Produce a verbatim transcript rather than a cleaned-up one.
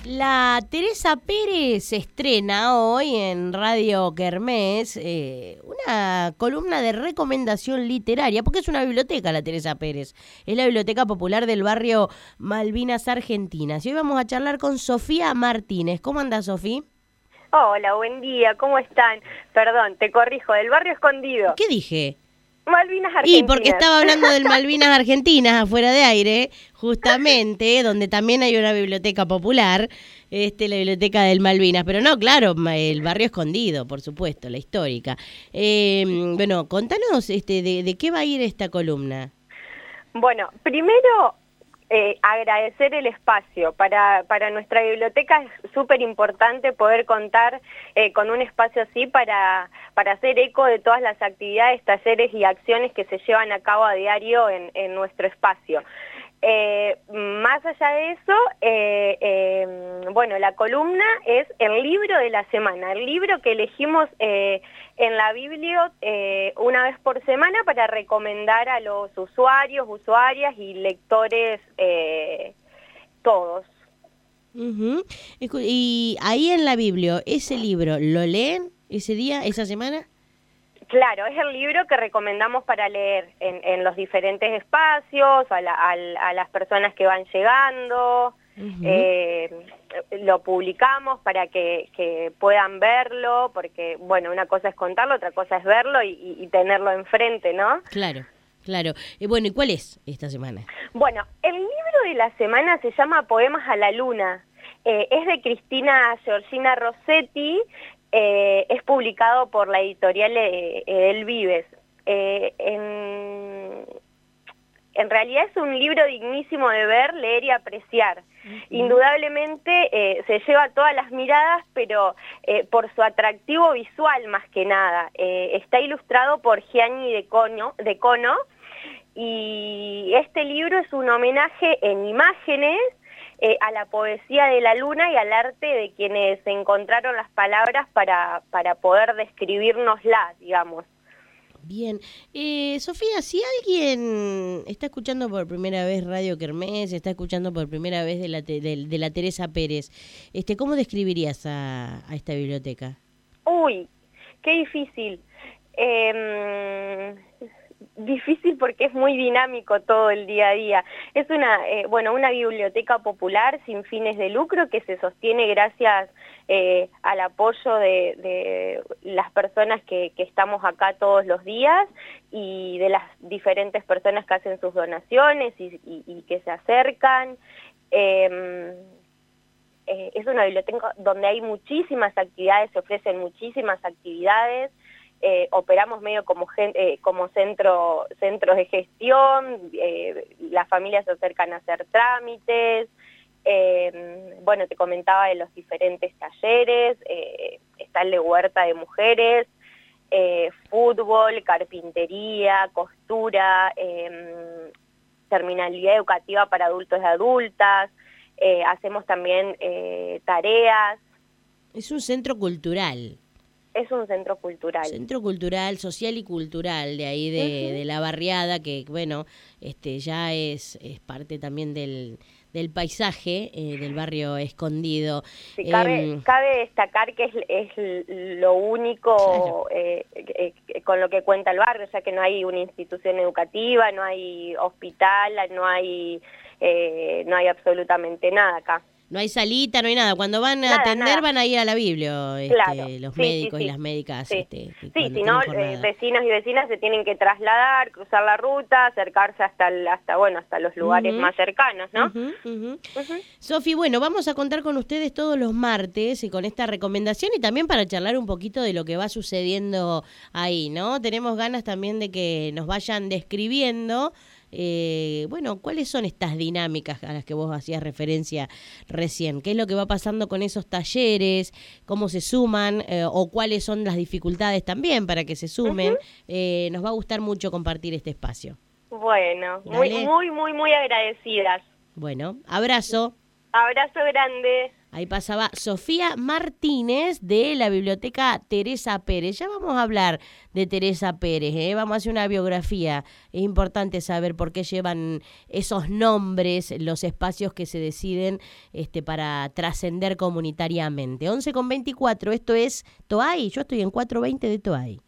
La Teresa Pérez se estrena hoy en Radio Kermés eh, una columna de recomendación literaria, porque es una biblioteca la Teresa Pérez, es la Biblioteca Popular del barrio Malvinas Argentinas. Y hoy vamos a charlar con Sofía Martínez. ¿Cómo anda, Sofía? Hola, buen día, ¿cómo están? Perdón, te corrijo, del barrio escondido. ¿Qué dije? Malvinas Argentinas. Y porque estaba hablando del Malvinas Argentinas afuera de aire, justamente, donde también hay una biblioteca popular, este, la biblioteca del Malvinas, pero no, claro, el barrio escondido, por supuesto, la histórica. Eh, bueno, contanos este, de, de qué va a ir esta columna. Bueno, primero eh, agradecer el espacio. Para, para nuestra biblioteca es súper importante poder contar eh, con un espacio así para, para hacer eco de todas las actividades, talleres y acciones que se llevan a cabo a diario en, en nuestro espacio. Eh, más allá de eso, eh, eh, bueno, la columna es el libro de la semana, el libro que elegimos eh, en la Biblio eh, una vez por semana para recomendar a los usuarios, usuarias y lectores eh, todos. Uh-huh. Y ahí en la Biblio, ¿ese libro lo leen ese día, esa semana? Claro, es el libro que recomendamos para leer en, en los diferentes espacios, a, la, a, a las personas que van llegando, uh-huh. eh, lo publicamos para que, que puedan verlo, porque, bueno, una cosa es contarlo, otra cosa es verlo y, y, y tenerlo enfrente, ¿no? Claro, claro. Eh, bueno, ¿y cuál es esta semana? Bueno, el libro de la semana se llama Poemas a la Luna, eh, es de Cristina Georgina Rossetti. Eh, es publicado por la editorial eh, Edel Vives. Eh, en, en realidad es un libro dignísimo de ver, leer y apreciar. Uh-huh. Indudablemente eh, se lleva todas las miradas, pero eh, por su atractivo visual más que nada. Eh, está ilustrado por Gianni de Cono, de Cono, y este libro es un homenaje en imágenes Eh, a la poesía de la luna y al arte de quienes encontraron las palabras para, para poder describirnosla, digamos. Bien. Eh, Sofía, si alguien está escuchando por primera vez Radio Kermés, está escuchando por primera vez de la, de, de la Teresa Pérez, este, ¿cómo describirías a, a esta biblioteca? Uy, qué difícil. Eh... Difícil porque es muy dinámico todo el día a día. Es una, eh, bueno, una biblioteca popular sin fines de lucro que se sostiene gracias eh, al apoyo de, de las personas que, que estamos acá todos los días y de las diferentes personas que hacen sus donaciones y, y, y que se acercan. Eh, eh, es una biblioteca donde hay muchísimas actividades, se ofrecen muchísimas actividades. Eh, operamos medio como, eh, como centro, centros de gestión, eh, las familias se acercan a hacer trámites, eh, bueno, te comentaba de los diferentes talleres, eh, está el de huerta de mujeres, eh, fútbol, carpintería, costura, eh, terminalidad educativa para adultos y adultas, eh, hacemos también eh, tareas. Es un centro cultural. Es un centro cultural. Centro cultural, social y cultural, de ahí de, uh-huh. de la barriada, que bueno, este ya es, es parte también del, del paisaje eh, del barrio escondido. Sí, cabe, eh, cabe destacar que es, es lo único claro. eh, eh, con lo que cuenta el barrio, ya que no hay una institución educativa, no hay hospital, no hay, eh, no hay absolutamente nada acá. No hay salita, no hay nada. Cuando van a nada, atender nada. van a ir a la Biblia, este, claro. los sí, médicos sí, sí. y las médicas. Sí, este, sí si no, eh, vecinos y vecinas se tienen que trasladar, cruzar la ruta, acercarse hasta el, hasta bueno hasta los lugares uh-huh. más cercanos, ¿no? Uh-huh, uh-huh. Uh-huh. Sofi, bueno, vamos a contar con ustedes todos los martes y con esta recomendación y también para charlar un poquito de lo que va sucediendo ahí, ¿no? Tenemos ganas también de que nos vayan describiendo Eh, bueno, ¿cuáles son estas dinámicas a las que vos hacías referencia recién? ¿Qué es lo que va pasando con esos talleres? ¿Cómo se suman? Eh, ¿O cuáles son las dificultades también para que se sumen? Uh-huh. Eh, nos va a gustar mucho compartir este espacio. Bueno, muy, muy, muy, muy agradecidas. Bueno, abrazo. Abrazo grande. Ahí pasaba Sofía Martínez de la Biblioteca Teresa Pérez. Ya vamos a hablar de Teresa Pérez, ¿eh? Vamos a hacer una biografía. Es importante saber por qué llevan esos nombres, los espacios que se deciden este, para trascender comunitariamente. once con veinticuatro, esto es Toay. Yo estoy en cuatrocientos veinte de Toay.